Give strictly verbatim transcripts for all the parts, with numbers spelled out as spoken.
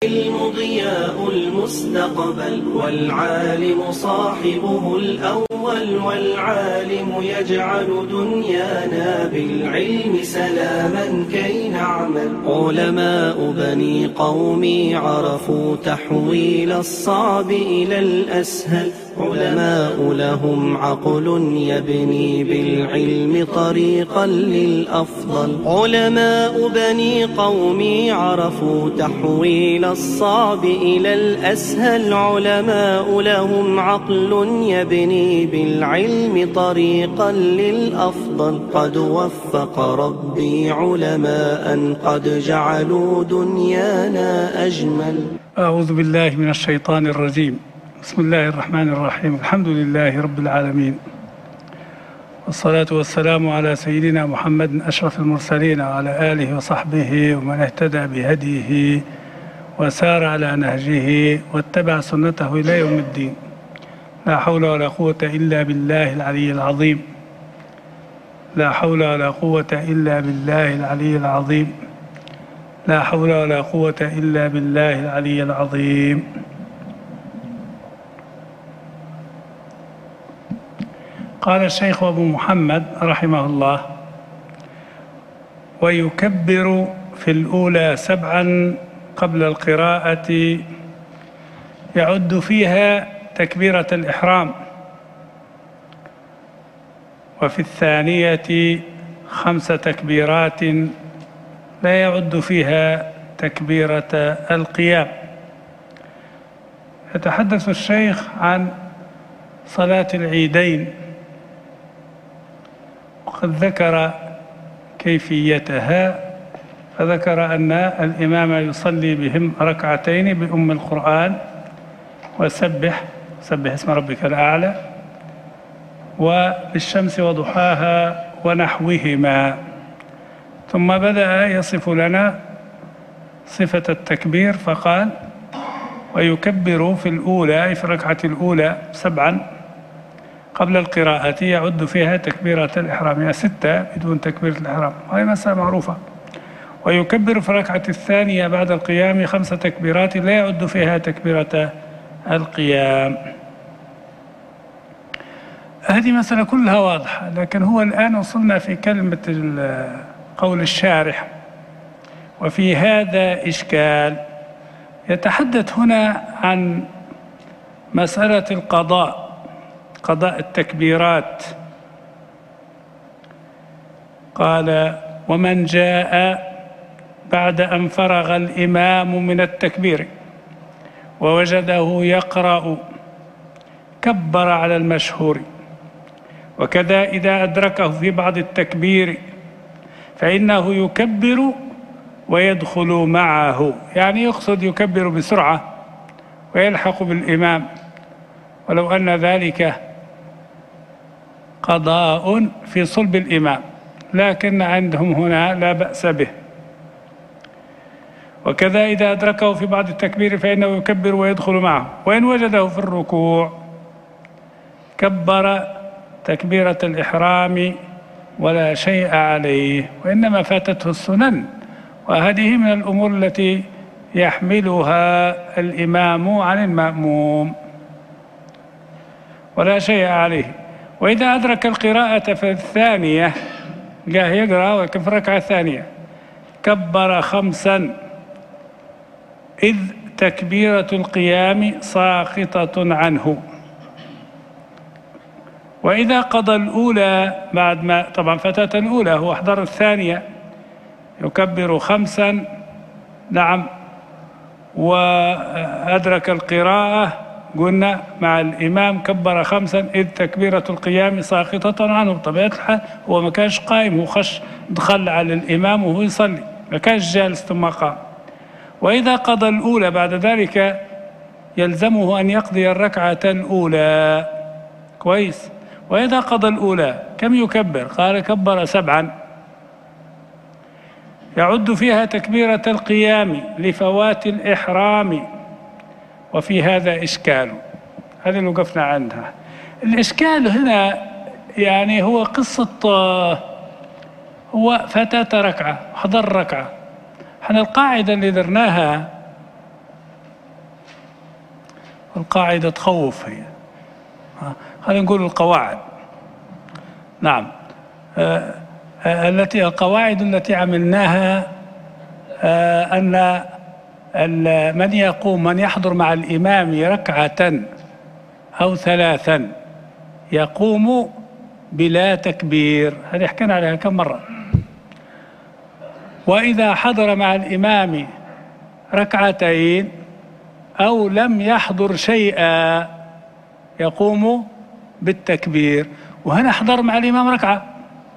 العلم ضياء المستقبل، والعالم صاحبه الأول، والعالم يجعل دنيانا بالعلم سلاما كي نعمل. علماء بني قومي عرفوا تحويل الصعب إلى الأسهل، علماء لهم عقل يبني بالعلم طريقا للأفضل. علماء بني قومي عرفوا تحويل الصعب إلى الأسهل، علماء لهم عقل يبني بالعلم طريقا للأفضل. قد وفق ربي علماء قد جعلوا دنيانا أجمل. أعوذ بالله من الشيطان الرجيم. بسم الله الرحمن الرحيم. الحمد لله رب العالمين، والصلاة والسلام على سيدنا محمد أشرف المرسلين، وعلى آله وصحبه ومن اهتدى بهديه وسار على نهجه واتبع سنته إلى يوم الدين. لا حول ولا قوة إلا بالله العلي العظيم. لا حول ولا قوة إلا بالله العلي العظيم. لا حول ولا قوة إلا بالله العلي العظيم. قال الشيخ أبو محمد رحمه الله: ويكبر في الأولى سبعا قبل القراءة، يعد فيها تكبيرة الإحرام، وفي الثانية خمس تكبيرات لا يعد فيها تكبيرة القيام. يتحدث الشيخ عن صلاة العيدين، وقد ذكر كيفيتها، فذكر أن الإمام يصلي بهم ركعتين بأم القرآن وسبح سبح اسم ربك الأعلى وبالشمس وضحاها ونحوهما. ثم بدأ يصف لنا صفة التكبير فقال: ويكبر في الأولى، أي في الركعة الأولى، سبعا قبل القراءة، يعد فيها تكبيرة الإحرام، يعني ستة بدون تكبيرة الإحرام، وهي مسألة معروفة. ويكبر في الركعة الثانية بعد القيام خمس تكبيرات لا يعد فيها تكبيرة القيام. هذه مسألة كلها واضحة، لكن هو الآن وصلنا في كلمة قول الشارح: وفي هذا إشكال. يتحدث هنا عن مسألة القضاء، قضاء التكبيرات. قال: ومن جاء بعد أن فرغ الإمام من التكبير ووجده يقرأ كبر على المشهور، وكذا إذا أدركه في بعض التكبير فإنه يكبر ويدخل معه، يعني يقصد يكبر بسرعة ويلحق بالإمام، ولو أن ذلك قضاء في صلب الإمام، لكن عندهم هنا لا بأس به. وكذا إذا أدركه في بعض التكبير فإنه يكبر ويدخل معه، وإن وجده في الركوع كبر تكبيرة الإحرام ولا شيء عليه، وإنما فاتته السنن، وهذه من الأمور التي يحملها الإمام عن المأموم، ولا شيء عليه. وإذا أدرك القراءة في الثانية، جاء يقرأ في الركعة الثانية، كبر خمسا، إذ تكبيرة القيام ساقطة عنه. وإذا قضى الأولى بعد ما طبعا فاتت الأولى، هو أحضر الثانية، يكبر خمسا، نعم، وأدرك القراءة قلنا مع الإمام كبر خمسا، إذ تكبيرة القيام ساقطة عنه. بطبيعة الحال هو ما كانش قائم، هو خش دخل على الإمام وهو يصلي، ما كانش جالس ثم قام. وإذا قضى الأولى بعد ذلك يلزمه أن يقضي الركعة الأولى، كويس. وإذا قضى الأولى كم يكبر؟ قال: كبر سبعا، يعد فيها تكبيرة القيام لفوات الإحرام. وفي هذا إشكال، هذا اللي وقفنا عندها. الإشكال هنا يعني هو قصة هو فاتت ركعة، حضر ركعة. احنا القاعدة اللي درناها القاعدة تخوف هي، خلينا نقول القواعد. نعم. آه آه التي القواعد التي عملناها آه أن من يقوم من يحضر مع الإمام ركعة أو ثلاثا يقوم بلا تكبير، هذه حكينا عليها كم مرة. وإذا حضر مع الإمام ركعتين أو لم يحضر شيئا يقوم بالتكبير. وهنا أحضر مع الإمام ركعة،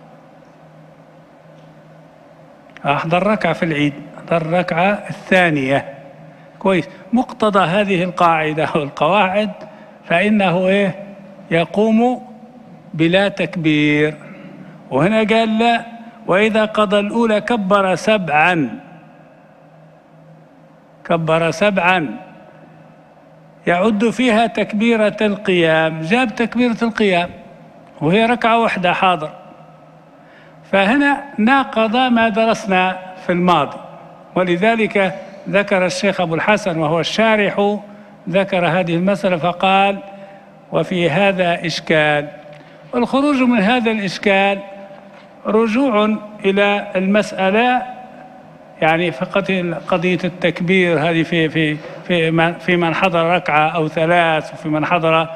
أحضر ركعة في العيد، أحضر الركعة الثانية، كويس. مقتضى هذه القاعدة والقواعد فإنه إيه؟ يقوم بلا تكبير. وهنا قال لا، وإذا قضى الأولى كبر سبعا، كبر سبعا يعد فيها تكبيرة القيام، جاب تكبيرة القيام وهي ركعة واحدة حاضر، فهنا ناقض ما درسنا في الماضي. ولذلك ذكر الشيخ أبو الحسن وهو الشارح ذكر هذه المسألة فقال وفي هذا إشكال. والخروج من هذا الإشكال رجوع إلى المسألة، يعني فقط قضية التكبير هذه في في في من في من حضر ركعة أو ثلاث، وفي من حضر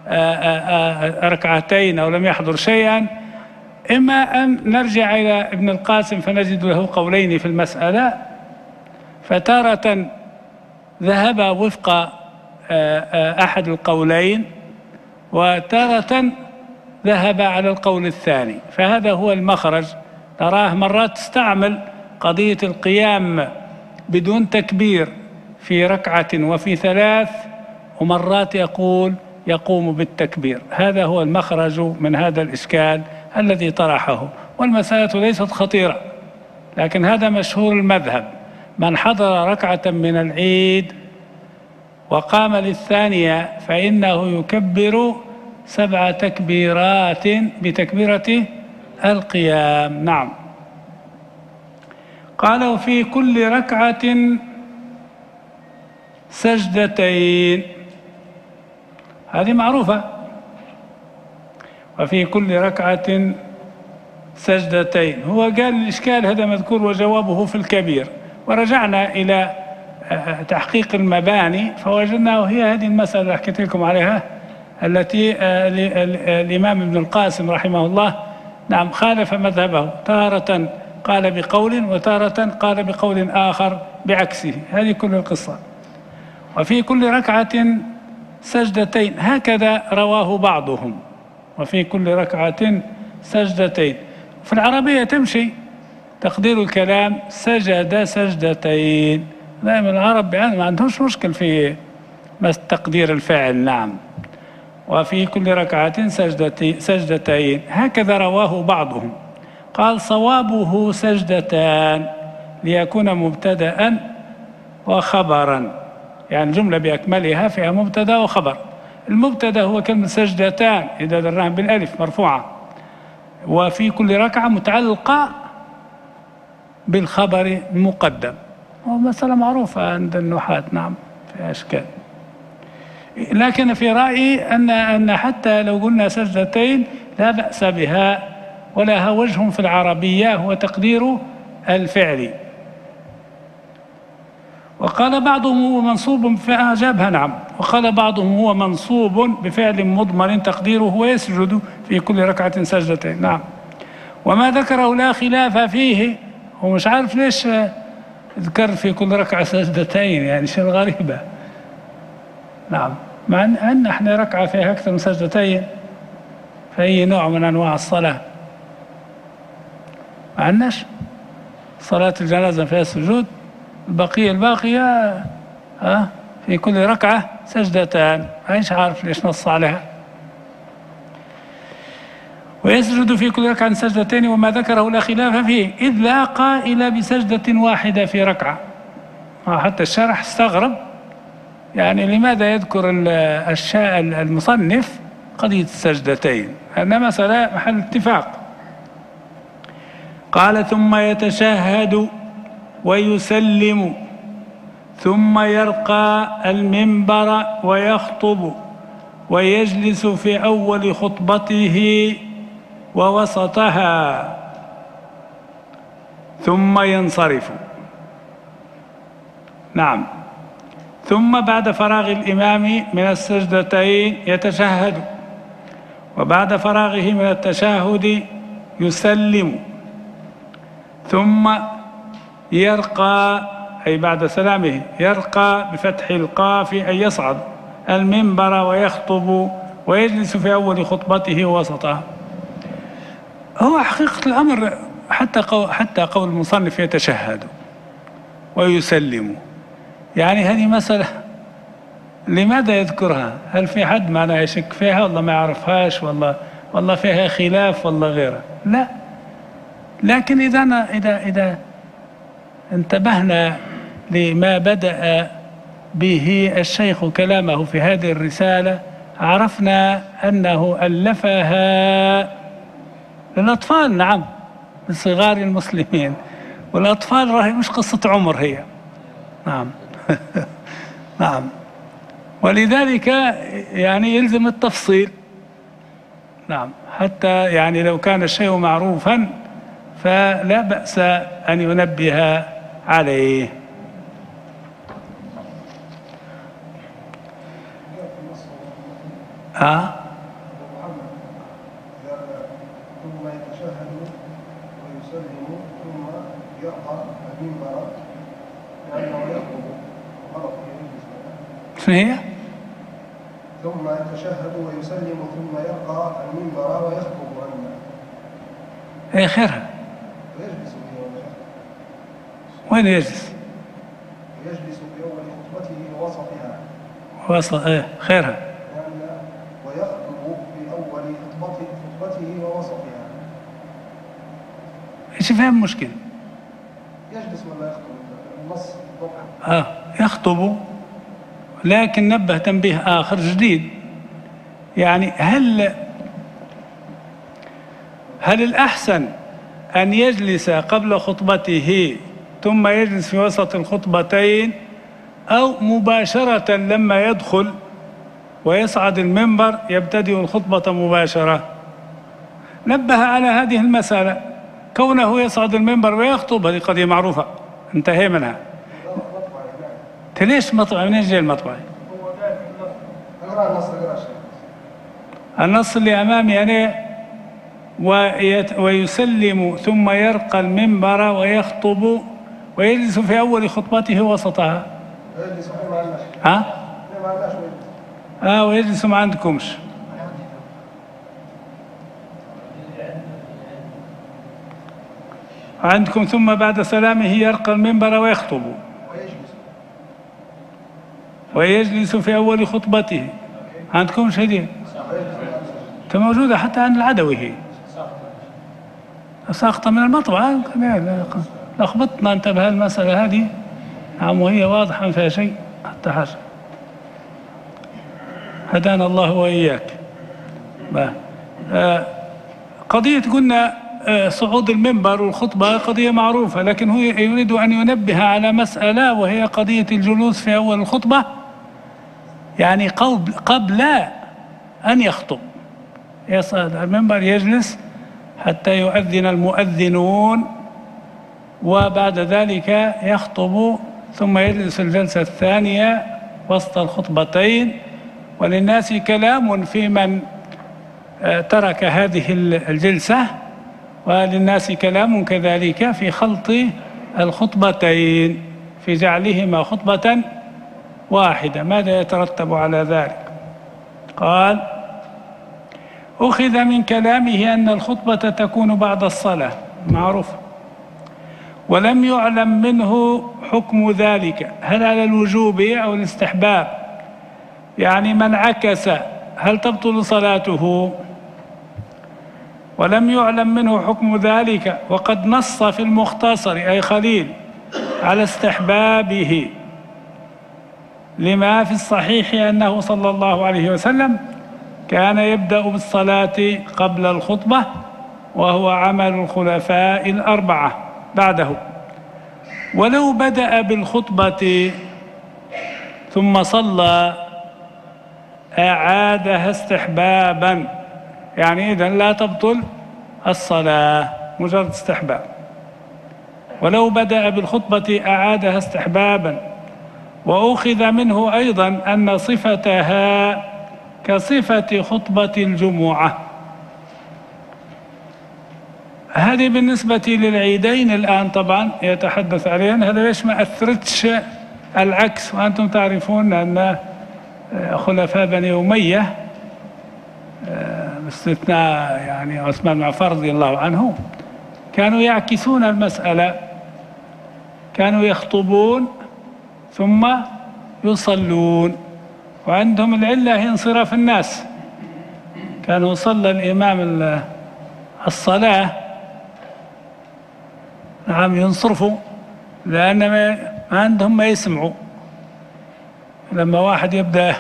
ركعتين أو لم يحضر شيئا. إما أن نرجع إلى ابن القاسم فنجد له قولين في المسألة، فتارة ذهب وفق أحد القولين وتارة ذهب على القول الثاني، فهذا هو المخرج. تراه مرات تستعمل قضية القيام بدون تكبير في ركعة وفي ثلاث، ومرات يقول يقوم بالتكبير. هذا هو المخرج من هذا الإشكال الذي طرحه. والمسألة ليست خطيرة، لكن هذا مشهور المذهب: من حضر ركعة من العيد وقام للثانية فإنه يكبر سبع تكبيرات بتكبيرة القيام. نعم. قال وفي كل ركعة سجدتين، هذه معروفة، وفي كل ركعة سجدتين. هو قال الإشكال هذا مذكور وجوابه في الكبير، ورجعنا إلى تحقيق المباني فوجدناه هي هذه المسألة اللي حكيت لكم عليها، التي الإمام ابن القاسم رحمه الله نعم خالف مذهبه، تارة قال بقول وتارة قال بقول آخر بعكسه. هذه كل القصة. وفي كل ركعة سجدتين، هكذا رواه بعضهم، وفي كل ركعة سجدتين. في العربية تمشي تقدير الكلام سجد سجدتين، دائما العرب يعني ما عندهمش مشكل في تقدير الفعل. نعم. وفي كل ركعة سجدتين، هكذا رواه بعضهم. قال صوابه سجدتان ليكون مبتدأ وخبرا، يعني جملة بأكملها فيها مبتدأ وخبر. المبتدأ هو كلمة سجدتان إذا درناها بالألف مرفوعة، وفي كل ركعة متعلقة بالخبر المقدم، ومسألة معروفة عند النحاة. نعم في أشكال، لكن في رأيي أن أن حتى لو قلنا سجدتين لا بأس بها، ولها وجه في العربية هو تقدير الفعل. وقال بعضهم هو منصوب فأجابها نعم، وقال بعضهم هو منصوب بفعل مضمر تقديره ويسجد في كل ركعة سجدتين. نعم. وما ذكره لا خلاف فيه، هو مش عارف ليش ذكر في كل ركعة سجدتين، يعني شيء غريبة. نعم. مع أن احنا ركعة فيها أكثر من سجدتين فأي نوع من أنواع الصلاة ما عندناش. صلاة الجنازة فيها سجود، البقية الباقية ها في كل ركعة سجدتان، مش عارف ليش نص عليها. ويسجد في كل ركعة سجدتين، وما ذكره لا خلاف فيه، إذ لا قائل بسجدة واحدة في ركعة. حتى الشرح استغرب، يعني لماذا يذكر الشاء المصنف قضية السجدتين؟ هذا مسألة محل اتفاق. قال ثم يتشهد ويسلم ثم يرقى المنبر ويخطب ويجلس في أول خطبته ووسطها ثم ينصرف. نعم. ثم بعد فراغ الإمام من السجدتين يتشهد، وبعد فراغه من التشهد يسلم، ثم يرقى، أي بعد سلامه يرقى بفتح القاف أي يصعد المنبر ويخطب ويجلس في أول خطبته ووسطها. هو حقيقة الأمر حتى قول, حتى قول المصنف يتشهد ويسلم، يعني هذه مسألة لماذا يذكرها؟ هل في حد معنا يشك فيها والله ما يعرفهاش والله والله فيها خلاف والله غيرها؟ لا. لكن إذا إذا إذا انتبهنا لما بدأ به الشيخ كلامه في هذه الرسالة عرفنا أنه ألفها للأطفال، نعم، لصغار المسلمين، والأطفال راهي مش قصة عمر هي. نعم. نعم. ولذلك يعني يلزم التفصيل. نعم. حتى يعني لو كان الشيء معروفا فلا بأس أن ينبه عليه. آه. ثم يتشهد ويسلم ثم يرقى المنبر لأنه يخطب غلط. شو هي؟ ثم يتشهد ويسلم ثم يرقى المنبر ويخطب عنه. ايه خيرها؟ ويجلس في أول وين يجلس؟ يجلس في أول خطبته ووسطها. وسط ايه خيرها؟ ويخطب في أول خطبته خطبته ووسطها. ايش فهم مشكلة؟ يجلس ولا يخطب؟ النص اه يخطب، لكن نبه تنبيه آخر جديد. يعني هل هل الأحسن أن يجلس قبل خطبته ثم يجلس في وسط الخطبتين، أو مباشرة لما يدخل ويصعد المنبر يبتدئ الخطبة مباشرة؟ نبه على هذه المسألة. كونه يصعد المنبر ويخطب هذه قضية معروفة انتهى منها. ليش مطبعي؟ منين جاي المطبعي؟ النص اللي أمامي أنا ويسلم ثم يرقى المنبر ويخطب ويجلس في أول خطبته وسطها. ها؟ آه ويجلس ما عندكمش. عندكم ثم بعد سلامه يرقى المنبر ويخطب ويجلس في أول خطبته. عندكم شديد موجودة حتى عن العدوي، هي ساقطة من المطبعة. لخبطنا انت بهالمسألة هذه. نعم وهي واضحة ما فيها شيء حتى حاجة. هدانا الله وإياك. آه قضية قلنا آه صعود المنبر والخطبة قضية معروفة، لكن هو يريد أن ينبه على مسألة وهي قضية الجلوس في أول الخطبة، يعني قبل, قبل أن يخطب يصعد المنبر يجلس حتى يؤذن المؤذنون، وبعد ذلك يخطب ثم يجلس الجلسة الثانية وسط الخطبتين. وللناس كلام في من ترك هذه الجلسة، وللناس كلام كذلك في خلط الخطبتين، في جعلهما خطبة واحدة. ماذا يترتب على ذلك؟ قال: أخذ من كلامه أن الخطبة تكون بعد الصلاة، معروف، ولم يعلم منه حكم ذلك، هل على الوجوب أو الاستحباب؟ يعني من عكس هل تبطل صلاته؟ ولم يعلم منه حكم ذلك، وقد نص في المختصر أي خليل على استحبابه، لما في الصحيح أنه صلى الله عليه وسلم كان يبدأ بالصلاة قبل الخطبة، وهو عمل الخلفاء الأربعة بعده. ولو بدأ بالخطبة ثم صلى أعادها استحبابا، يعني إذن لا تبطل الصلاة، مجرد استحباب. ولو بدأ بالخطبة أعادها استحبابا. وأخذ منه أيضا أن صفتها كصفة خطبة الجمعة. هذه بالنسبة للعيدين الآن طبعا يتحدث عليهن. هذا ليش ما أثرتش العكس؟ وأنتم تعرفون أن خلفاء بني أمية باستثناء يعني عثمان بن عفان رضي الله عنه كانوا يعكسون المسألة، كانوا يخطبون ثم يصلون، وعندهم العلة هي انصراف الناس. كانوا صلى الإمام الصلاة نعم ينصرفوا، لأن ما عندهم ما يسمعوا. لما واحد يبدأ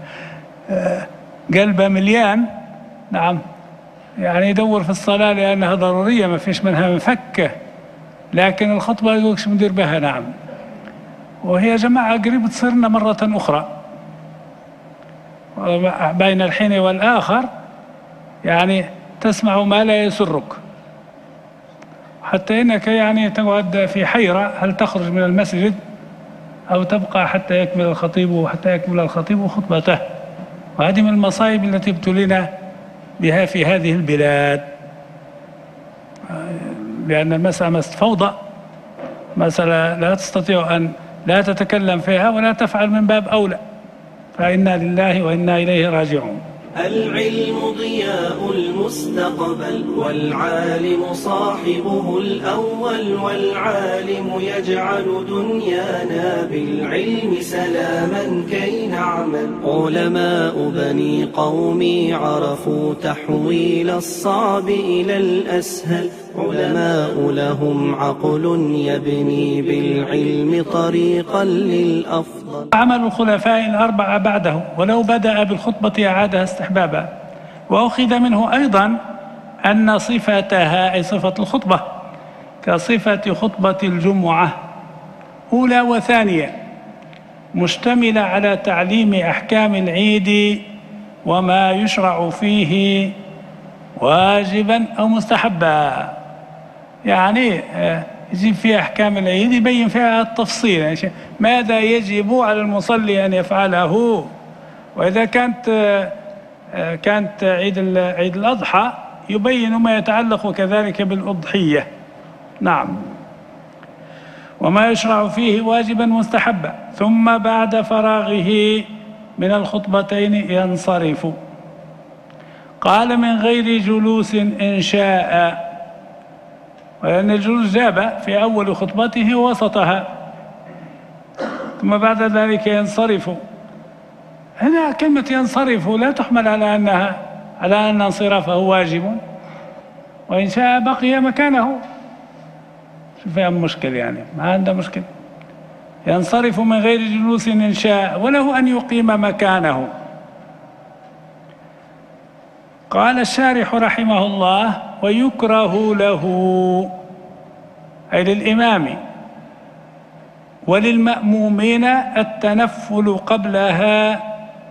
قلبه مليان نعم يعني يدور في الصلاة لأنها ضرورية ما فيش منها مفكة، لكن الخطبة يقولكش مدير بها. نعم، وهي جماعة قريب تصيرنا مرة أخرى بين الحين والآخر، يعني تسمع ما لا يسرك، حتى إنك يعني تقعد في حيرة هل تخرج من المسجد أو تبقى حتى يكمل الخطيب وحتى يكمل الخطيب خطبته. وهذه من المصائب التي ابتلينا بها في هذه البلاد، لأن المسألة مسألة فوضى، مسألة لا تستطيع أن لا تتكلم فيها ولا تفعل من باب أولى، فإنا لله وإنا إليه راجعون. العلم ضياء المستقبل، والعالم صاحبه الأول، والعالم يجعل دنيانا بالعلم سلاما كي نعمل. علماء بني قومي عرفوا تحويل الصعب إلى الأسهل، علماء لهم عقل يبني بالعلم طريقا للأفضل. عمل الخلفاء الأربعة بعده، ولو بدأ بالخطبة أعادها استحبابا. وأخذ منه أيضا أن صفتها أي صفة الخطبة كصفة خطبة الجمعة أولى وثانية، مشتملة على تعليم أحكام العيد وما يشرع فيه واجبا أو مستحبا. يعني يجيب فيها أحكام العيد، يبين فيها التفصيل، يعني ماذا يجب على المصلي أن يفعله. وإذا كانت كانت عيد عيد الأضحى يبين ما يتعلق كذلك بالأضحية. نعم، وما يشرع فيه واجبا مستحبا. ثم بعد فراغه من الخطبتين ينصرف. قال من غير جلوس إن شاء، ولأن الجلوس جاب في أول خطبته ووسطها، ثم بعد ذلك ينصرف. هنا كلمة ينصرف لا تحمل على أنها على أن انصرافه واجب، وإن شاء بقي مكانه. شوف فيها مشكل، يعني ما عنده مشكل. ينصرف من غير جلوس إن شاء، وله أن يقيم مكانه. قال الشارح رحمه الله: ويكره له أي للإمام وللمأمومين التنفل قبلها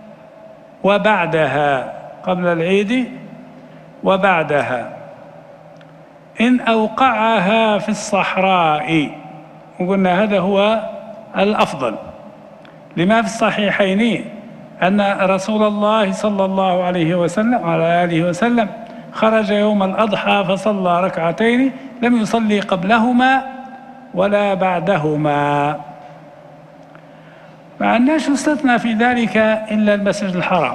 وبعدها، قبل العيد وبعدها، إن أوقعها في الصحراء. وقلنا هذا هو الأفضل، لما في الصحيحين أن رسول الله صلى الله عليه وسلم وعلى آله وسلم خرج يوم الأضحى فصلى ركعتين لم يصلي قبلهما ولا بعدهما، مع أنش استثنى في ذلك إلا المسجد الحرام.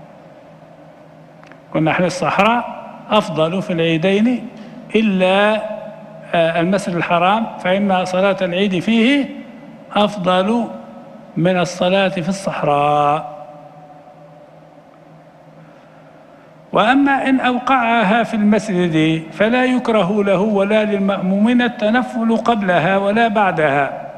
كنا أهل الصحراء أفضل في العيدين إلا المسجد الحرام، فإن صلاة العيد فيه أفضل من الصلاة في الصحراء. وأما إن أوقعها في المسجد فلا يكره له ولا للمأمومين التنفل قبلها ولا بعدها.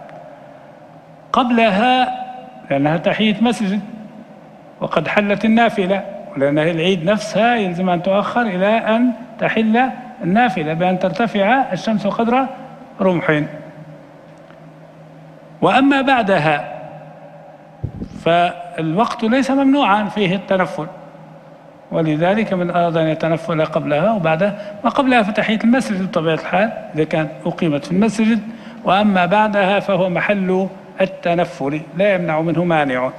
قبلها لأنها تحية مسجد وقد حلت النافلة، ولأنها العيد نفسها يلزم أن تؤخر إلى أن تحل النافلة بأن ترتفع الشمس قدر رمح. وأما بعدها فالوقت ليس ممنوعا فيه التنفل، ولذلك من أراد أن يتنفل قبلها وبعدها، وقبلها في تحية المسجد بطبيعة الحال إذا كانت أقيمت في المسجد، وأما بعدها فهو محل التنفل لا يمنع منه مانع.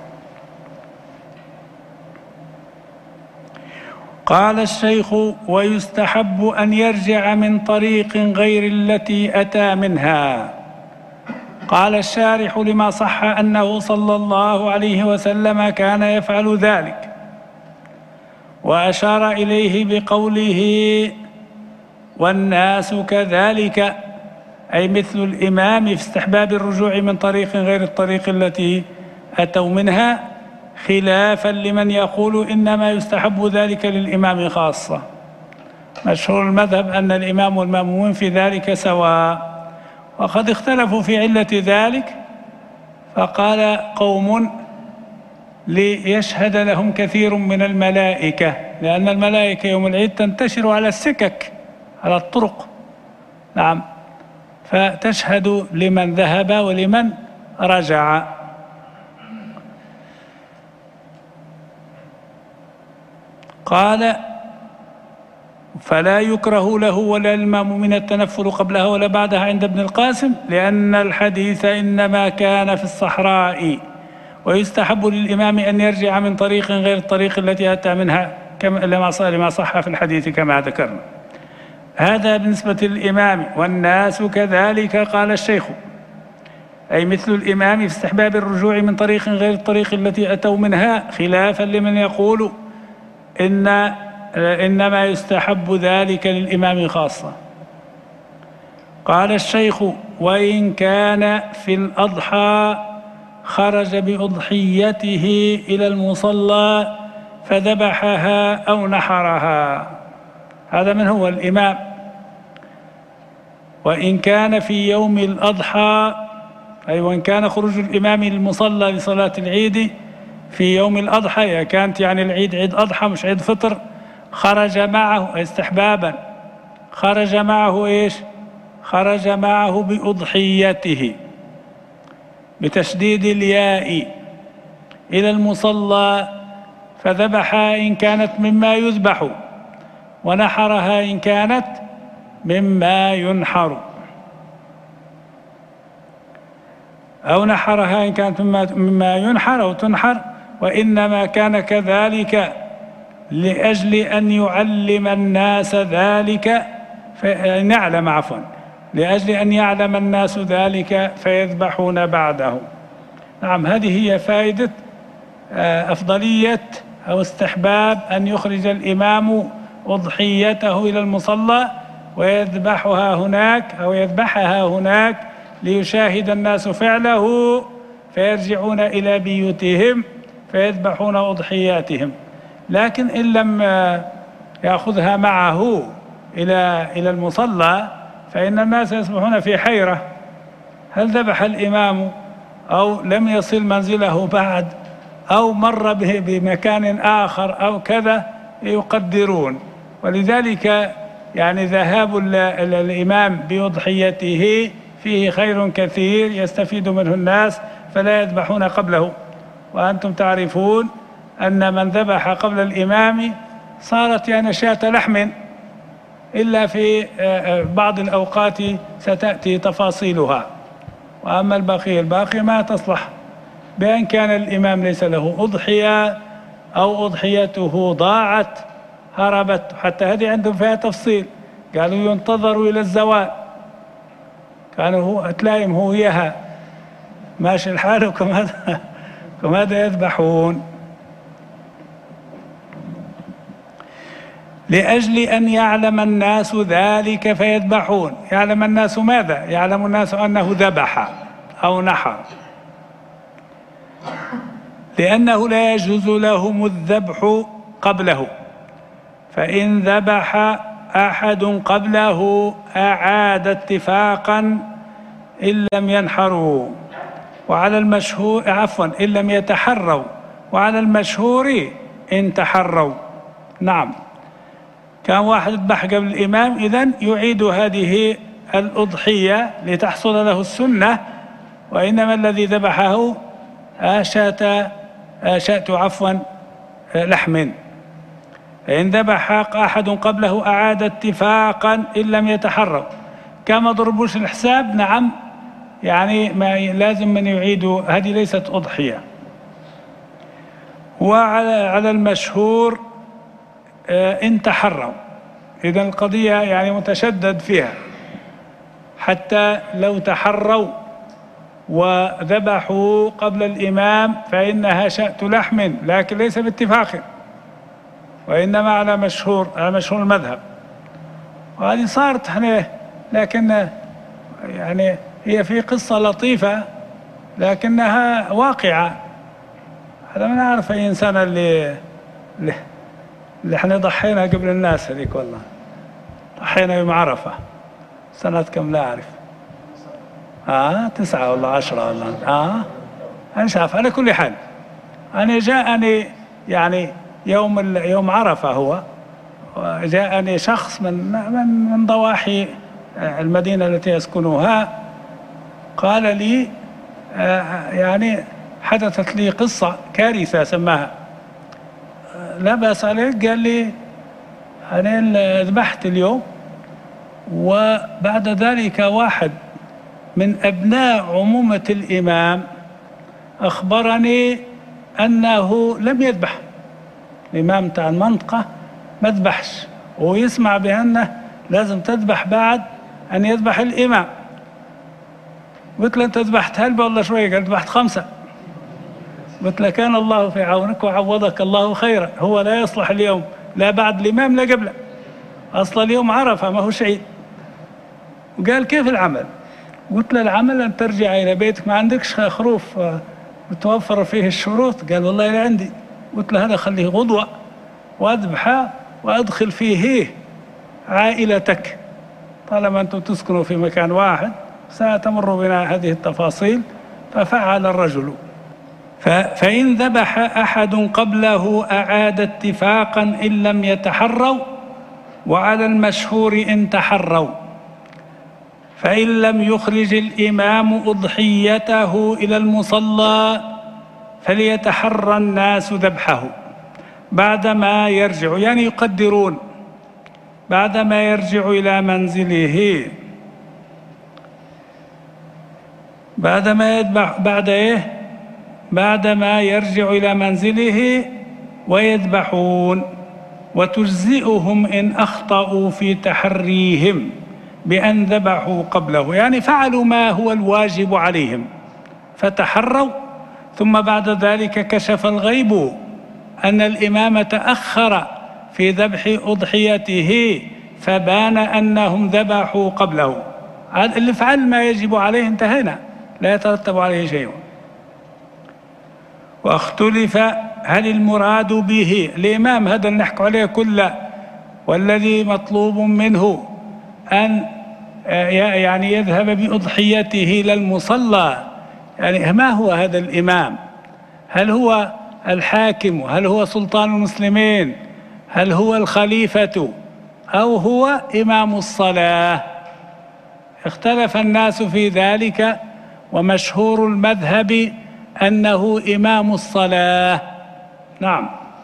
قال الشيخ: ويستحب أن يرجع من طريق غير التي أتى منها. قال الشارح: لما صح أنه صلى الله عليه وسلم كان يفعل ذلك، وأشار إليه بقوله: والناس كذلك، أي مثل الإمام في استحباب الرجوع من طريق غير الطريق التي أتوا منها، خلافا لمن يقول إنما يستحب ذلك للإمام خاصة. مشهور المذهب أن الإمام والمأمومون في ذلك سواء، وقد اختلفوا في علة ذلك، فقال قوم: ليشهد لهم كثير من الملائكة، لأن الملائكة يوم العيد تنتشر على السكك على الطرق، نعم، فتشهد لمن ذهب ولمن رجع. قال: فلا يكره له ولا المأمومين التنفل قبلها ولا بعدها عند ابن القاسم، لأن الحديث إنما كان في الصحراء، ويستحب للإمام أن يرجع من طريق غير الطريق التي أتى منها لما صح في الحديث كما ذكرنا. هذا بالنسبة للإمام. والناس كذلك، قال الشيخ، أي مثل الإمام في استحباب الرجوع من طريق غير الطريق التي أتوا منها، خلافا لمن يقول إن إنما يستحب ذلك للإمام خاصة. قال الشيخ: وإن كان في الأضحى خرج بأضحيته إلى المصلى فذبحها أو نحرها، هذا من هو الإمام. وإن كان في يوم الأضحى، أي وإن كان خروج الإمام للمصلى لصلاة العيد في يوم الأضحى، كانت يعني العيد عيد أضحى مش عيد فطر، خرج معه استحبابا، خرج معه إيش؟ خرج معه بأضحيته بتشديد الياء إلى المصلى فذبحها إن كانت مما يذبح، ونحرها إن كانت مما ينحر، أو نحرها إن كانت مما ينحر أو تنحر. وإنما كان كذلك لأجل أن يعلم الناس ذلك، فنعلم عفوا لأجل أن يعلم الناس ذلك فيذبحون بعده. نعم، هذه هي فائدة أفضلية أو استحباب أن يخرج الإمام أضحيته إلى المصلى ويذبحها هناك أو يذبحها هناك ليشاهد الناس فعله فيرجعون إلى بيوتهم فيذبحون أضحياتهم. لكن إن لم يأخذها معه إلى إلى المصلى فإن الناس يصبحون في حيرة، هل ذبح الإمام أو لم يصل منزله بعد أو مر به بمكان آخر أو كذا، يقدرون. ولذلك يعني ذهاب الإمام بأضحيته فيه خير كثير يستفيد منه الناس، فلا يذبحون قبله. وأنتم تعرفون أن من ذبح قبل الإمام صارت يعني شاة لحم، إلا في بعض الأوقات ستأتي تفاصيلها، وأما الباقي الباقي ما تصلح، بأن كان الإمام ليس له أضحية أو أضحيته ضاعت هربت، حتى هذه عندهم فيها تفصيل، قالوا ينتظر إلى الزوال، كانوا هو تلاقيهم هو إياها ماشي الحال وكما هذا يذبحون. لأجل أن يعلم الناس ذلك فيذبحون. يعلم الناس ماذا؟ يعلم الناس أنه ذبح أو نحر، لأنه لا يجوز لهم الذبح قبله، فإن ذبح أحد قبله أعاد اتفاقا إن لم ينحروا، وعلى المشهور عفوا إن لم يتحروا، وعلى المشهور إن تحروا. نعم، كان واحد ذبح قبل الإمام، إذن يعيد هذه الأضحية لتحصل له السنة، وإنما الذي ذبحه شاة شاة عفوا لحم. فإن ذبح أحد قبله أعاد اتفاقا إن لم يتحروا. كما ضربوش الحساب، نعم، يعني ما لازم من يعيدوا، هذه ليست أضحية. وعلى على المشهور إن تحروا، إذا القضية يعني متشدد فيها، حتى لو تحروا وذبحوا قبل الإمام فإنها شاة لحم، لكن ليس باتفاق، وإنما على مشهور على مشهور المذهب. وهذه صارت هنا، لكن يعني هي في قصة لطيفة لكنها واقعة. هذا ما نعرف أي إنسان اللي اللي, اللي احنا ضحينا قبل الناس هذيك، والله ضحينا يوم عرفة سنة كم لا أعرف، آه تسعة ولا عشرة ولا آه أنا مش عارف. على كل حال أنا جاءني يعني يوم يوم عرفة، هو جاءني شخص من من من ضواحي المدينة التي يسكنها، قال لي آه يعني حدثت لي قصة كارثة سماها، لا بأس عليك. قال لي أنا ذبحت اليوم، وبعد ذلك واحد من أبناء عمومة الإمام أخبرني أنه لم يذبح. الإمام تاع المنطقة ما ذبحش، ويسمع بأنه لازم تذبح بعد أن يذبح الإمام. قلت له أنت ذبحت هلبة ولا شوية؟ قال ذبحت خمسة. قلت له كان الله في عونك وعوضك الله خيرا، هو لا يصلح اليوم لا بعد الإمام لا قبله، أصلا اليوم عرفة ما هو شيء. وقال كيف العمل؟ قلت له العمل أن ترجع إلى بيتك، ما عندكش خروف متوفر فيه الشروط؟ قال والله لا عندي. قلت له هذا خليه غدوة وأذبحه وأدخل فيه عائلتك، طالما أنتم تسكنوا في مكان واحد ستمر بنا هذه التفاصيل. ففعل الرجل. فإن ذبح أحد قبله أعاد اتفاقا إن لم يتحروا، وعلى المشهور إن تحروا. فإن لم يخرج الإمام أضحيته إلى المصلى فليتحرى الناس ذبحه بعدما يرجع، يعني يقدرون بعدما يرجع إلى منزله، بعدما يذبح بعد إيه؟ بعدما يرجع إلى منزله ويذبحون. وتجزئهم إن أخطأوا في تحريهم بأن ذبحوا قبله، يعني فعلوا ما هو الواجب عليهم فتحروا، ثم بعد ذلك كشف الغيب أن الإمام تأخر في ذبح أضحيته فبان أنهم ذبحوا قبله. اللي فعل ما يجب عليه انتهينا، لا يترتب عليه شيء. واختلف هل المراد به الإمام، هذا اللي نحكي عليه كله، والذي مطلوب منه أن يعني يذهب بأضحيته إلى المصلى، يعني ما هو هذا الإمام؟ هل هو الحاكم؟ هل هو سلطان المسلمين؟ هل هو الخليفة؟ أو هو إمام الصلاة؟ اختلف الناس في ذلك، ومشهور المذهب أنه إمام الصلاة. نعم.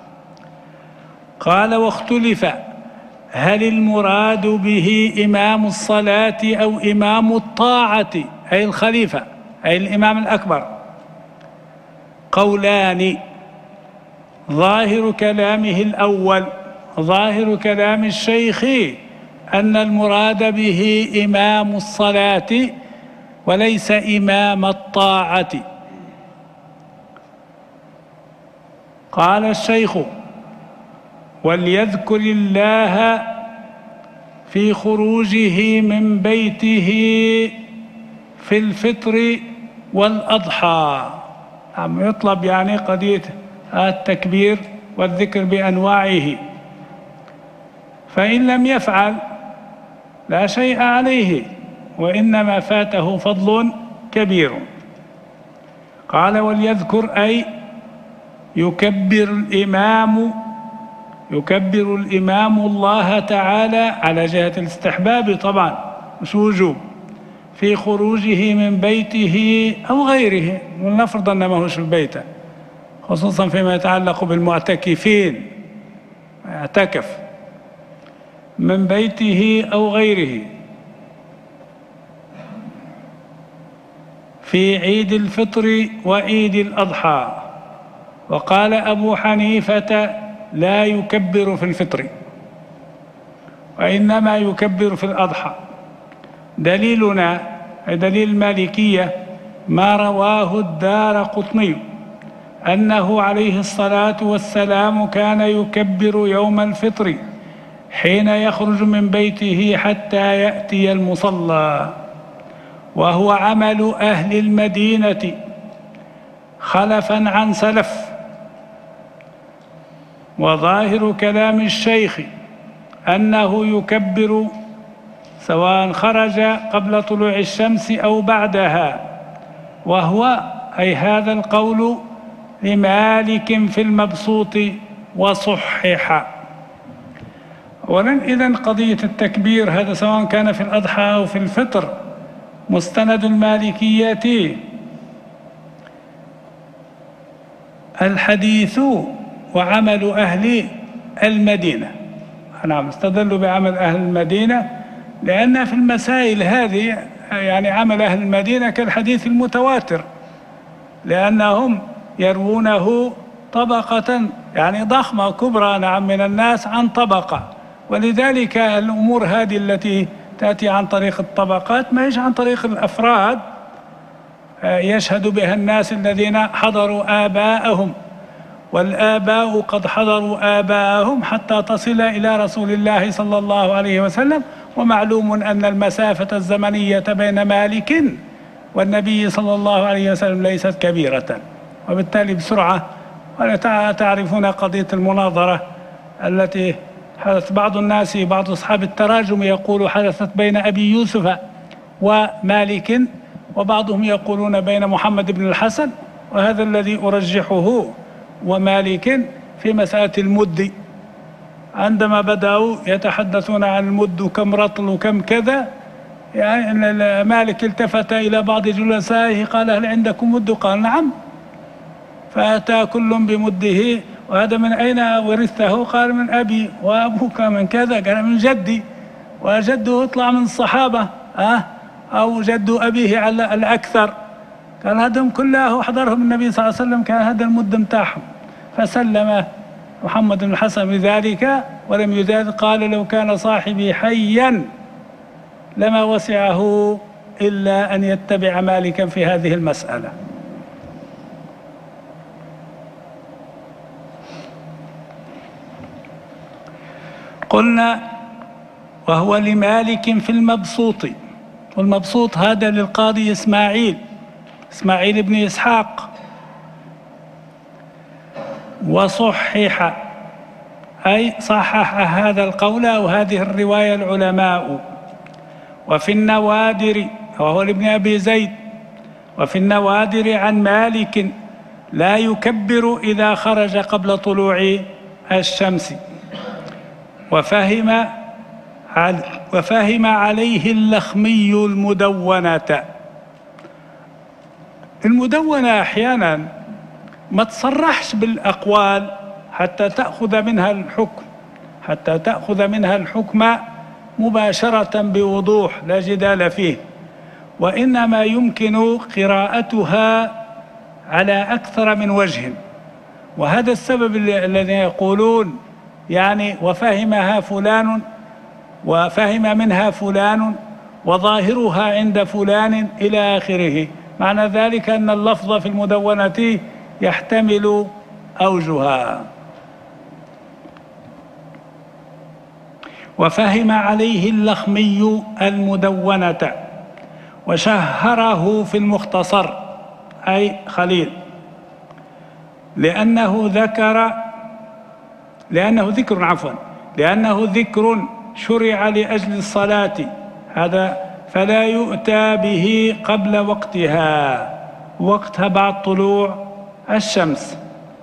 قال واختلف هل المراد به إمام الصلاة أو إمام الطاعة أي الخليفة أي الإمام الأكبر؟ قولان، ظاهر كلامه الأول، ظاهر كلام الشيخ أن المراد به إمام الصلاة وليس إمام الطاعة. قال الشيخ وليذكر الله في خروجه من بيته في الفطر والأضحى. عم يطلب يعني قضية التكبير والذكر بأنواعه، فإن لم يفعل لا شيء عليه، وإنما فاته فضل كبير. قال وليذكر أي يكبر الإمام يكبر الإمام الله تعالى على جهة الاستحباب طبعا مش وجوب، في خروجه من بيته أو غيره، ولنفرض أنه ماهوش في بيته، خصوصا فيما يتعلق بالمعتكفين، يعتكف من بيته أو غيره في عيد الفطر وعيد الأضحى. وقال أبو حنيفة لا يكبر في الفطر وإنما يكبر في الأضحى. دليلنا دليل المالكية ما رواه الدارقطني أنه عليه الصلاة والسلام كان يكبر يوم الفطر حين يخرج من بيته حتى يأتي المصلى، وهو عمل أهل المدينة خلفا عن سلف. وظاهر كلام الشيخ أنه يكبر سواء خرج قبل طلوع الشمس أو بعدها، وهو أي هذا القول لمالك في المبسوط وصحح. ولن إذن قضية التكبير هذا سواء كان في الأضحى أو في الفطر مستند المالكية الحديث وعمل أهل المدينة. نعم، استدلوا بعمل أهل المدينة لأن في المسائل هذه يعني عمل أهل المدينة كالحديث المتواتر، لأنهم يروونه طبقة يعني ضخمة كبرى نعم من الناس عن طبقة، ولذلك الأمور هذه التي تأتي عن طريق الطبقات ما هيش عن طريق الأفراد يشهد بها الناس الذين حضروا آباءهم، والآباء قد حضروا آباءهم حتى تصل إلى رسول الله صلى الله عليه وسلم. ومعلوم أن المسافة الزمنية بين مالك والنبي صلى الله عليه وسلم ليست كبيرة، وبالتالي بسرعة. وتعرفون قضية المناظرة التي حدث بعض الناس بعض أصحاب التراجم يقول حدثت بين أبي يوسف ومالك، وبعضهم يقولون بين محمد بن الحسن، وهذا الذي أرجحه ومالك في مسألة المد. عندما بدأوا يتحدثون عن المد وكم رطل وكم كذا، يعني مالك التفت إلى بعض جلسائه قال هل عندكم مد؟ قال نعم، فأتى كل بمده. وهذا من أين ورثته؟ قال من أبي. وأبوك من كذا؟ قال من جدي. وجده يطلع من الصحابة أه؟ أو جد أبيه على الأكثر. قال هذا كله حضرهم النبي صلى الله عليه وسلم، كان هذا المد متاعهم. فسلم محمد بن الحسن بذلك ولم يزاد. قال لو كان صاحبي حيا لما وسعه إلا أن يتبع مالكا في هذه المسألة. قلنا وهو لمالك في المبسوط، والمبسوط هذا للقاضي إسماعيل إسماعيل بن إسحاق. وصحح أي صحح هذا القول أو هذه الرواية العلماء. وفي النوادر وهو لابن أبي زيد، وفي النوادر عن مالك لا يكبر إذا خرج قبل طلوع الشمس. وفهم وفهم عليه اللخمي المدونة. المدونة أحيانا ما تصرحش بالأقوال حتى تأخذ منها الحكم حتى تأخذ منها الحكم مباشرة بوضوح لا جدال فيه، وإنما يمكن قراءتها على أكثر من وجه. وهذا السبب الذي يقولون يعني وفهمها فلان وفهم منها فلان وظاهرها عند فلان إلى آخره. معنى ذلك أن اللفظ في المدونة يحتمل أوجها. وفهم عليه اللخمي المدونة وشهره في المختصر أي خليل، لأنه ذكر لأنه ذكر عفوا لأنه ذكر شرع لأجل الصلاة، هذا فلا يؤتى به قبل وقتها، وقتها بعد طلوع الشمس،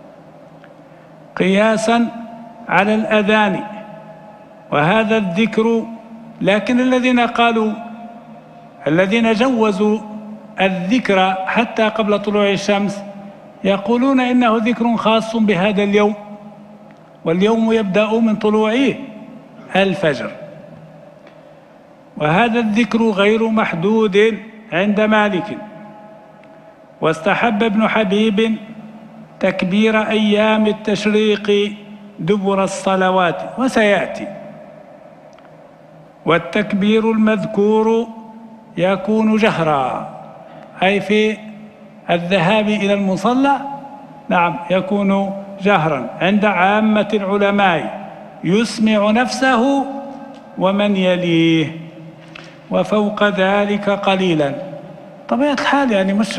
قياسا على الأذان. وهذا الذكر، لكن الذين قالوا الذين جوزوا الذكر حتى قبل طلوع الشمس يقولون إنه ذكر خاص بهذا اليوم، واليوم يبدأ من طلوع الفجر، وهذا الذكر غير محدود عند مالك. واستحب ابن حبيب تكبير أيام التشريق دبر الصلوات، وسيأتي. والتكبير المذكور يكون جهرا، أي في الذهاب إلى المصلى، نعم يكون جهرا عند عامة العلماء، يسمع نفسه ومن يليه، وفوق ذلك قليلا. طبيعة الحال يعني مش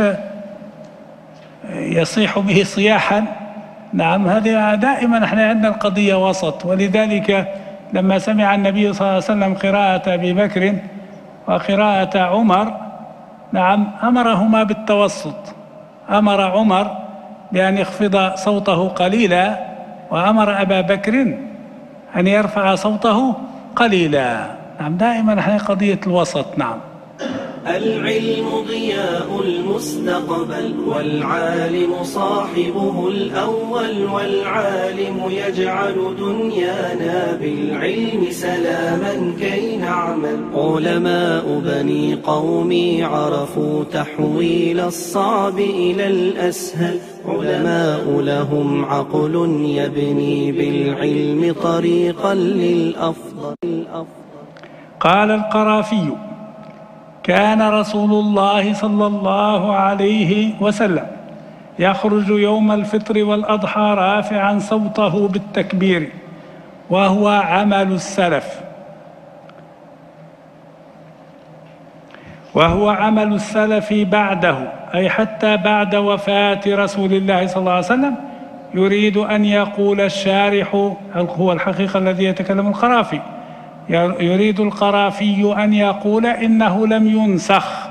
يصيح به صياحا، نعم هذه دائما احنا عندنا القضية وسط. ولذلك لما سمع النبي صلى الله عليه وسلم قراءة أبي بكر وقراءة عمر، نعم أمرهما بالتوسط، أمر عمر بأن يخفض صوته قليلا، وأمر أبا بكر أن يرفع صوته قليلا. نعم دائما احنا قضية الوسط. نعم. العلم ضياء المستقبل، والعالم صاحبه الأول، والعالم يجعل دنيانا بالعلم سلاما كي نعمل. علماء بني قومي عرفوا تحويل الصعب إلى الأسهل، علماء لهم عقل يبني بالعلم طريقا للأفضل. قال القرافي: كان رسول الله صلى الله عليه وسلم يخرج يوم الفطر والأضحى رافعا صوته بالتكبير، وهو عمل السلف وهو عمل السلف بعده، أي حتى بعد وفاة رسول الله صلى الله عليه وسلم. يريد أن يقول الشارح، هو الحقيقة الذي يتكلم القرافي، يريد القرافي أن يقول إنه لم ينسخ.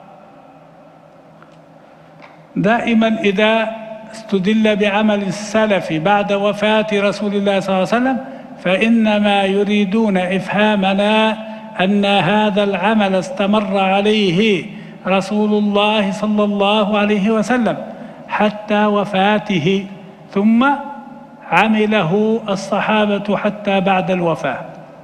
دائما إذا استدل بعمل السلف بعد وفاة رسول الله صلى الله عليه وسلم فإنما يريدون إفهامنا أن هذا العمل استمر عليه رسول الله صلى الله عليه وسلم حتى وفاته، ثم عمله الصحابة حتى بعد الوفاة.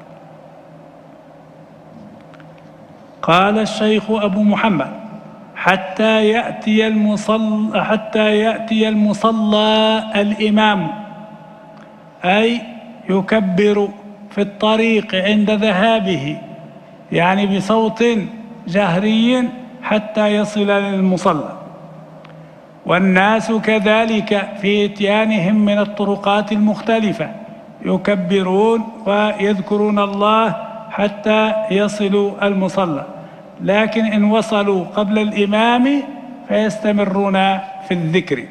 قال الشيخ أبو محمد: حتى يأتي المصلى حتى يأتي المصلى الإمام، أي يكبر في الطريق عند ذهابه، يعني بصوت جهري حتى يصل للمصلى. والناس كذلك في إتيانهم من الطرقات المختلفة يكبرون ويذكرون الله حتى يصلوا المصلى، لكن إن وصلوا قبل الإمام فيستمرون في الذكر.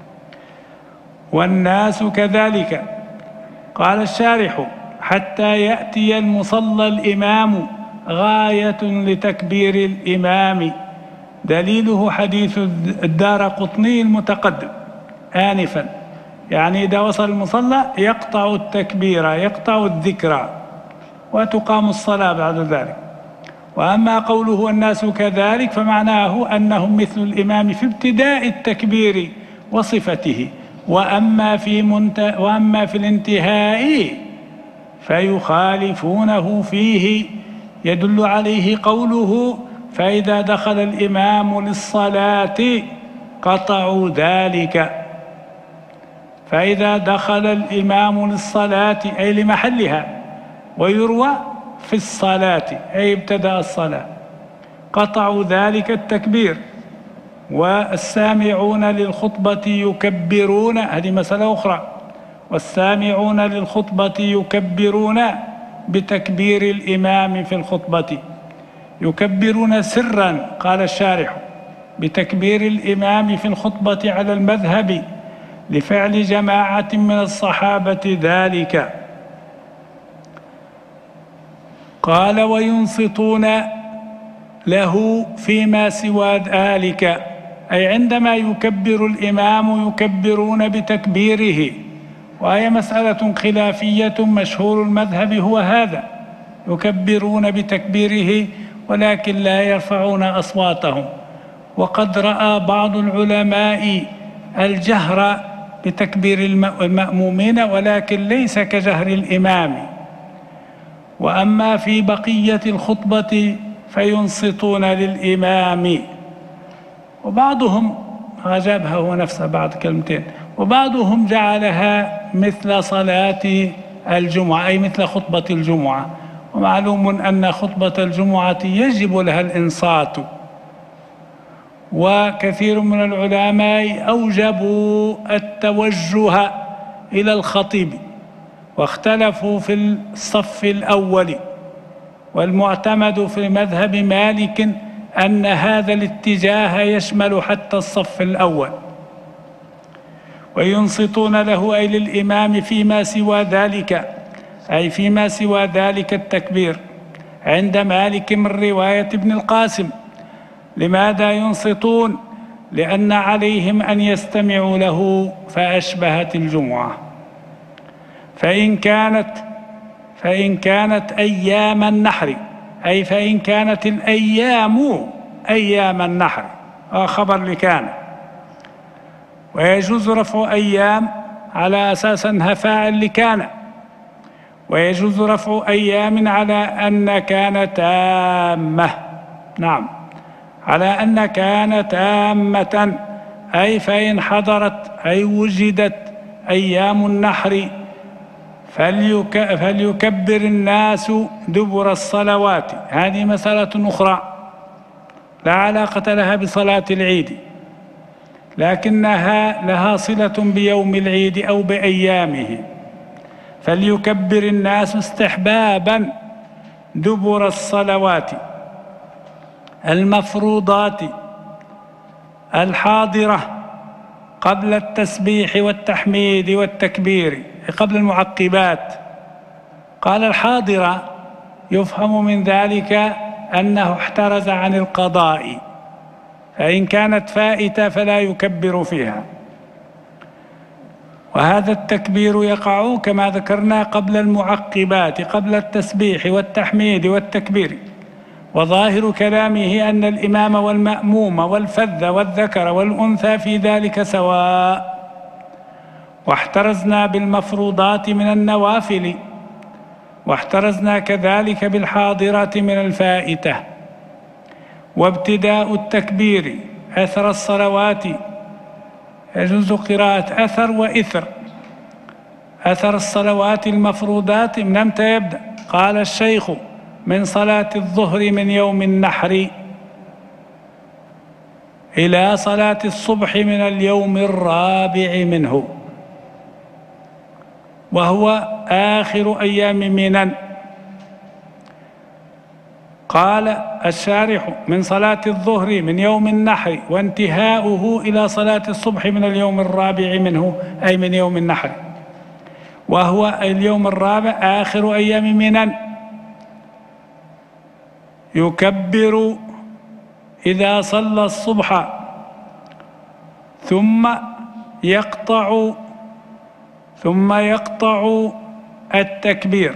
والناس كذلك. قال الشارح: حتى يأتي المصلى الإمام غاية لتكبير الإمام. دليله حديث الدارقطني المتقدم آنفا، يعني إذا وصل المصلى يقطع التكبير، يقطع الذكر، وتقام الصلاة بعد ذلك. وأما قوله الناس كذلك فمعناه أنهم مثل الإمام في ابتداء التكبير وصفته، وأما في, منت... وأما في الانتهاء فيخالفونه فيه. يدل عليه قوله: فإذا دخل الإمام للصلاة قطعوا ذلك. فإذا دخل الإمام للصلاة أي لمحلها، ويروى في الصلاة أي ابتدأ الصلاة، قطعوا ذلك التكبير. والسامعون للخطبة يكبرون، هذه مسألة أخرى، والسامعون للخطبة يكبرون بتكبير الإمام في الخطبة، يكبرون سرا. قال الشارح: بتكبير الإمام في الخطبة على المذهب لفعل جماعة من الصحابة ذلك. قال: وينصتون له فيما سوى ذلك، أي عندما يكبر الإمام يكبرون بتكبيره. وهي مسألة خلافية، مشهور المذهب هو هذا، يكبرون بتكبيره ولكن لا يرفعون أصواتهم. وقد رأى بعض العلماء الجهر بتكبير المأمومين، ولكن ليس كجهر الإمام. وأما في بقية الخطبة فينصتون للإمام. وبعضهم جابها هو نفسها بعد كلمتين، وبعضهم جعلها مثل صلاة الجمعة، أي مثل خطبة الجمعة. ومعلوم أن خطبة الجمعة يجب لها الإنصات، وكثير من العلماء أوجبوا التوجه إلى الخطيب، واختلفوا في الصف الأول. والمعتمد في مذهب مالك أن هذا الاتجاه يشمل حتى الصف الأول، وينصتون له أي للإمام فيما سوى ذلك، أي فيما سوى ذلك التكبير. عند مالك من رواية ابن القاسم. لماذا ينصتون؟ لأن عليهم أن يستمعوا له، فأشبهت الجمعة. فإن كانت فإن كانت أيام النحر، أي فإن كانت الأيام أيام النحر، آه خبر لكان. ويجوز رفع أيام على أساس أنها فاعل لكان، ويجوز رفع أيام على أن كان تامة. نعم، على أن كان تامة، أي فإن حضرت أي وجدت أيام النحر فليك فليكبر الناس دبر الصلوات. هذه مسألة أخرى لا علاقة لها بصلاة العيد، لكنها لها صلة بيوم العيد أو بأيامه. فليكبر الناس استحبابا دبر الصلوات المفروضات الحاضرة قبل التسبيح والتحميد والتكبير، قبل المعقبات. قال الحاضرة يفهم من ذلك أنه احترز عن القضاء، فإن كانت فائتة فلا يكبر فيها. وهذا التكبير يقع كما ذكرنا قبل المعقبات، قبل التسبيح والتحميد والتكبير. وظاهر كلامه أن الإمام والمأموم والفذ والذكر والأنثى في ذلك سواء. واحترزنا بالمفروضات من النوافل، واحترزنا كذلك بالحاضرات من الفائتة. وابتداء التكبير أثر الصلوات، يجوز قراءة أثر وإثر. أثر الصلوات المفروضات من متى يبدأ؟ قال الشيخ من صلاة الظهر من يوم النحر إلى صلاة الصبح من اليوم الرابع منه، وهو آخر أيام منن. قال الشارح من صلاة الظهر من يوم النحر وانتهاؤه إلى صلاة الصبح من اليوم الرابع منه، أي من يوم النحر، وهو اليوم الرابع آخر أيام منن. يكبر إذا صلى الصبح ثم يقطع ثم يقطع التكبير.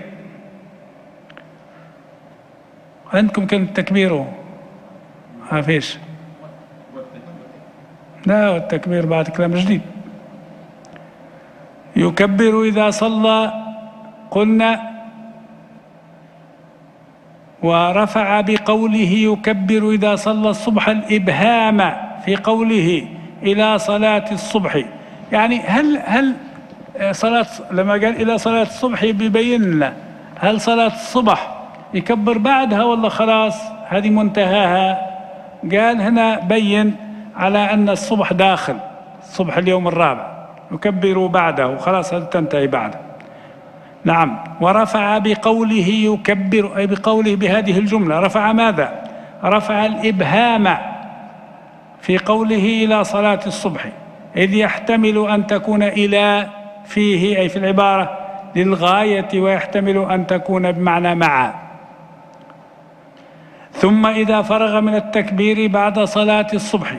عندكم كلمة تكبيره؟ ما فيش. لا، والتكبير بعد كلام جديد. يكبر إذا صلى، قلنا ورفع بقوله يكبر إذا صلى الصبح الإبهام في قوله إلى صلاة الصبح. يعني هل هل صلاة لما قال إلى صلاة الصبح بيبين لنا هل صلاة الصبح يكبر بعدها ولا خلاص هذه منتهاها؟ قال هنا بين على أن الصبح داخل، الصبح اليوم الرابع يكبر بعده، خلاص هذا تنتهي بعده. نعم. ورفع بقوله يكبر، أي بقوله بهذه الجملة. رفع ماذا؟ رفع الإبهام في قوله إلى صلاة الصبح، إذ يحتمل أن تكون إلى فيه، أي في العبارة للغاية، ويحتمل أن تكون بمعنى مع. ثم إذا فرغ من التكبير بعد صلاة الصبح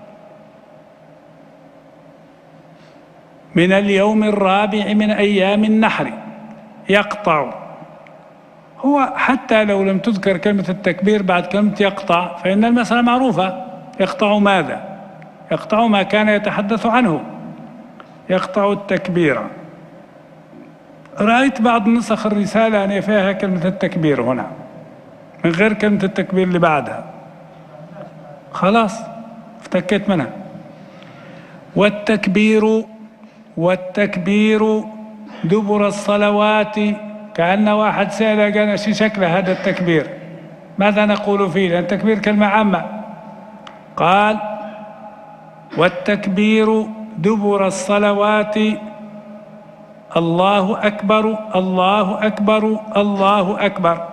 من اليوم الرابع من أيام النحر يقطع. هو حتى لو لم تذكر كلمة التكبير بعد كلمة يقطع فإن المسألة معروفة. يقطع ماذا؟ يقطع ما كان يتحدث عنه، يقطع التكبير. رأيت بعض نسخ الرسالة أن فيها كلمة التكبير هنا من غير كلمة التكبير اللي بعدها، خلاص افتكيت منها. والتكبير والتكبير دبر الصلوات، كأن واحد سأل قال شو شكل هذا التكبير، ماذا نقول فيه؟ لأن التكبير كلمة عامة. قال والتكبير دبر الصلوات الله أكبر الله أكبر الله أكبر.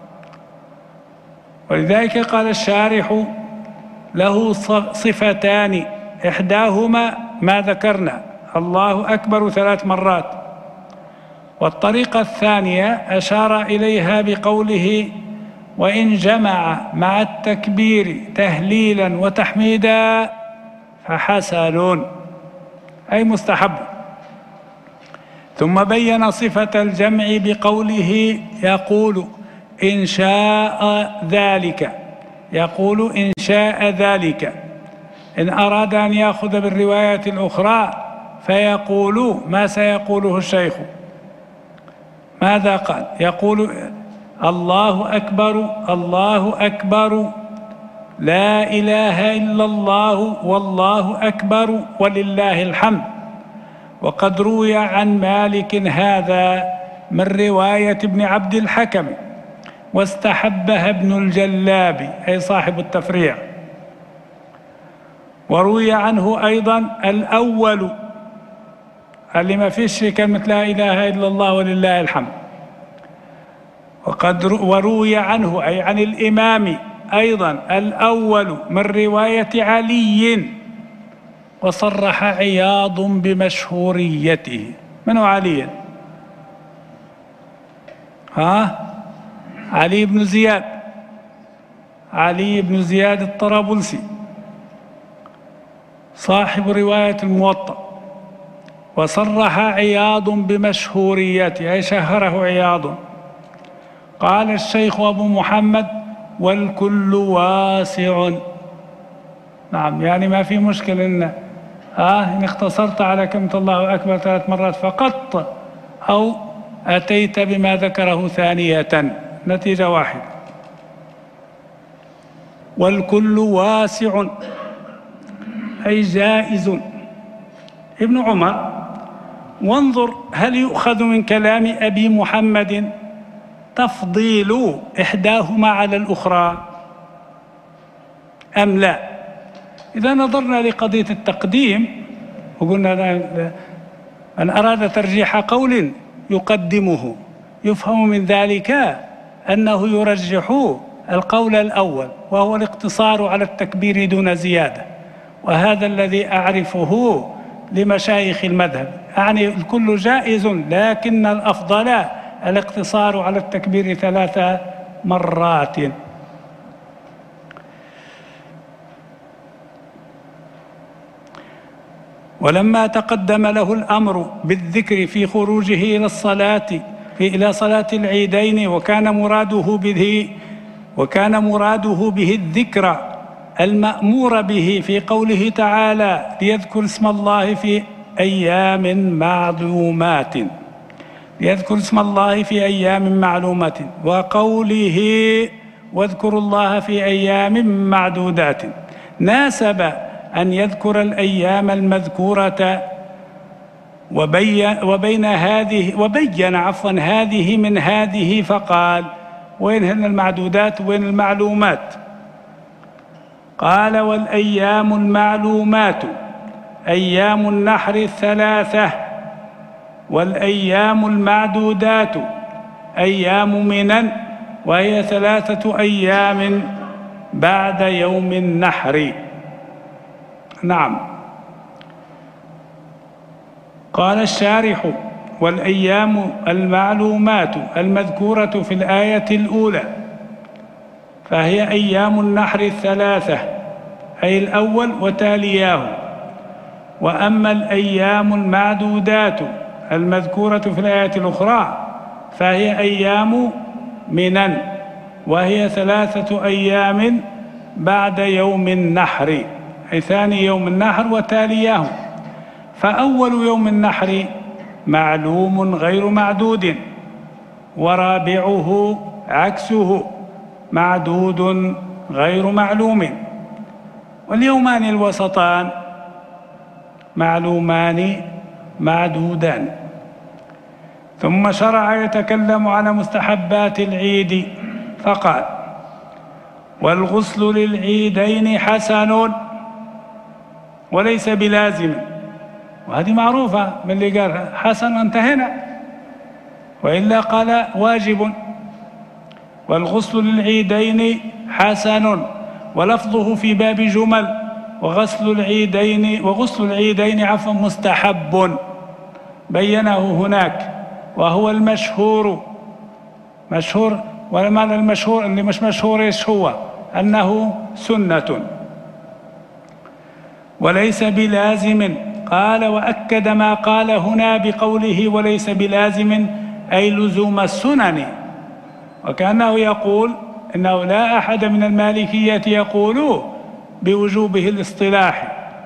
ولذلك قال الشارح له صفتان، إحداهما ما ذكرنا الله أكبر ثلاث مرات، والطريقة الثانية أشار إليها بقوله وإن جمع مع التكبير تهليلا وتحميدا فحسن، أي مستحب. ثم بين صفة الجمع بقوله يقول إن شاء ذلك، يقول إن شاء ذلك. إن أراد أن يأخذ بالرواية الأخرى فيقول ما سيقوله الشيخ. ماذا قال؟ يقول الله أكبر الله أكبر لا إله إلا الله والله أكبر ولله الحمد. وقد روي عن مالك هذا من رواية ابن عبد الحكم، واستحبها ابن الجلاب أي صاحب التفريع. وروي عنه أيضا الأول اللي ما فيش كلمة لا إله إلا الله ولله الحمد. وقد وروي عنه أي عن الإمام أيضا الأول من رواية علي، وصرح عياض بمشهوريته. من هو علي؟ ها؟ علي بن زياد، علي بن زياد الطرابلسي صاحب رواية الموطأ. وصرح عياض بمشهوريته أي شهره عياض. قال الشيخ أبو محمد والكل واسع. نعم، يعني ما في مشكلة إن آه إن اختصرت على كلمة الله أكبر ثلاث مرات فقط أو أتيت بما ذكره ثانية، نتيجة واحدة. والكل واسع أي جائز. ابن عمر وانظر هل يؤخذ من كلام أبي محمد تفضيل إحداهما على الأخرى أم لا؟ إذا نظرنا لقضية التقديم وقلنا من أراد ترجيح قول يقدمه، يفهم من ذلك أنه يرجح القول الأول وهو الاقتصار على التكبير دون زيادة، وهذا الذي أعرفه لمشايخ المذهب. يعني الكل جائز لكن الأفضل الاقتصار على التكبير ثلاث مرات. ولما تقدم له الأمر بالذكر في خروجه إلى الصلاة في إلى صلاة العيدين، وكان مراده به وكان مراده به الذكر المأمور به في قوله تعالى ليذكر اسم الله في أيام معلومات، ليذكر اسم الله في أيام معلومات، وقوله واذكروا الله في أيام معدودات، ناسب أن يذكر الأيام المذكورة وبين, وبين هذه وبين عفوا هذه من هذه، فقال وين هن المعدودات وين المعلومات؟ قال والأيام المعلومات أيام النحر الثلاثة، والأيام المعدودات أيام منن وهي ثلاثة أيام بعد يوم النحر. نعم. قال الشارح والأيام المعلومات المذكورة في الآية الأولى فهي أيام النحر الثلاثة أي الأول وتالياه. وأما الأيام المعدودات المذكورة في الآية الأخرى فهي أيام منن وهي ثلاثة أيام بعد يوم النحر أي ثاني يوم النحر وتالياه. فأول يوم النحر معلوم غير معدود، ورابعه عكسه معدود غير معلوم، واليومان الوسطان معلومان معدودان. ثم شرع يتكلم على مستحبات العيد فقال: والغسل للعيدين حسن وليس بلازم. وهذه معروفة، من اللي قال حسن انتهينا، وإلا قال واجب. والغسل للعيدين حسن، ولفظه في باب جمل، وغسل العيدين وغسل العيدين عفوا مستحب، بينه هناك، وهو المشهور. مشهور، والمعنى المشهور اللي مش مشهور ايش هو؟ أنه سنة وليس بلازم. قال: وأكد ما قال هنا بقوله وليس بلازم، أي لزوم السنن، وكأنه يقول إنه لا أحد من المالكية يقول بوجوبه الاصطلاحي.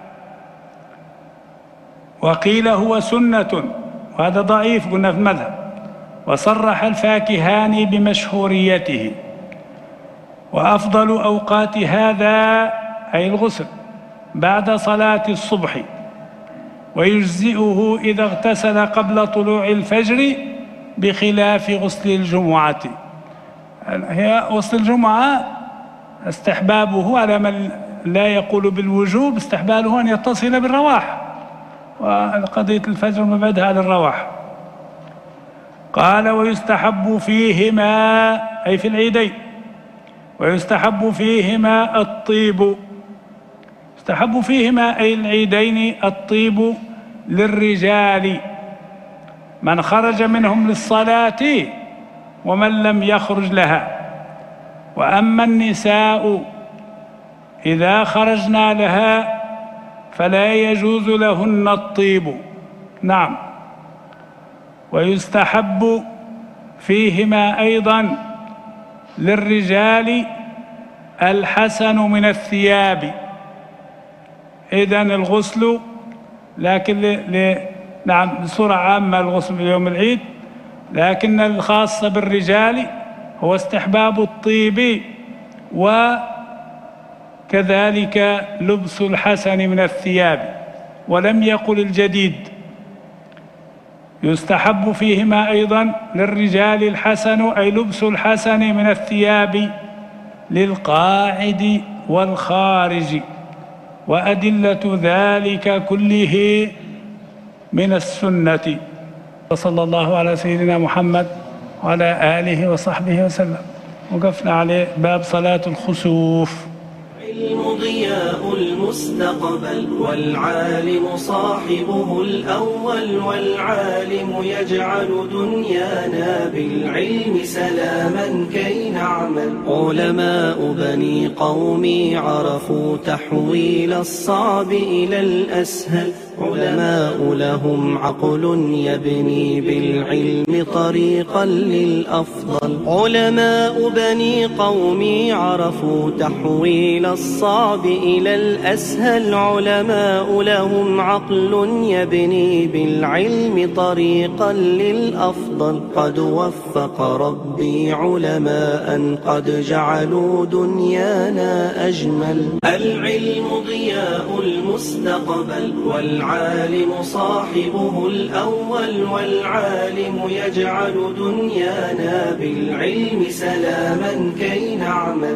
وقيل هو سنة، وهذا ضعيف قلنا في المذهب. وصرح الفاكهاني بمشهوريته. وأفضل أوقات هذا أي الغسل بعد صلاة الصبح، ويجزئه إذا اغتسل قبل طلوع الفجر، بخلاف غسل الجمعة. هي غسل الجمعة استحبابه على من لا يقول بالوجوب، استحبابه أن يتصل بالرواح، وقضية الفجر مبعدها على الرواح. قال: ويستحب فيهما أي في العيدين، ويستحب فيهما الطيب. يستحب فيهما أي العيدين الطيب للرجال، من خرج منهم للصلاة ومن لم يخرج لها. وأما النساء إذا خرجنا لها فلا يجوز لهن الطيب. نعم. ويستحب فيهما أيضا للرجال الحسن من الثياب. إذن الغسل، لكن ل... ل... نعم بصورة عامة الغسل في يوم العيد، لكن الخاصة بالرجال هو استحباب الطيب، وكذلك لبس الحسن من الثياب، ولم يقل الجديد. يستحب فيهما أيضا للرجال الحسن أي لبس الحسن من الثياب للقاعد والخارج، وأدلة ذلك كله من السنة. وصلى الله على سيدنا محمد وعلى آله وصحبه وسلم. وقفنا عليه باب صلاة الخسوف. العلم ضياء المستقبل، والعالم صاحبه الأول، والعالم يجعل دنيانا بالعلم سلاما كي نعمل. علماء بني قومي عرفوا تحويل الصعب إلى الأسهل، علماء لهم عقل يبني بالعلم طريقا للأفضل. علماء بني قومي عرفوا تحويل الصعب إلى الأسهل، علماء لهم عقل يبني بالعلم طريقا للأفضل. قد وفق ربي علماء قد جعلوا دنيانا أجمل. العلم ضياء المستقبل، والعالم صاحبه الأول، والعالم يجعل دنيانا بالعلم سلاما كي نعمل.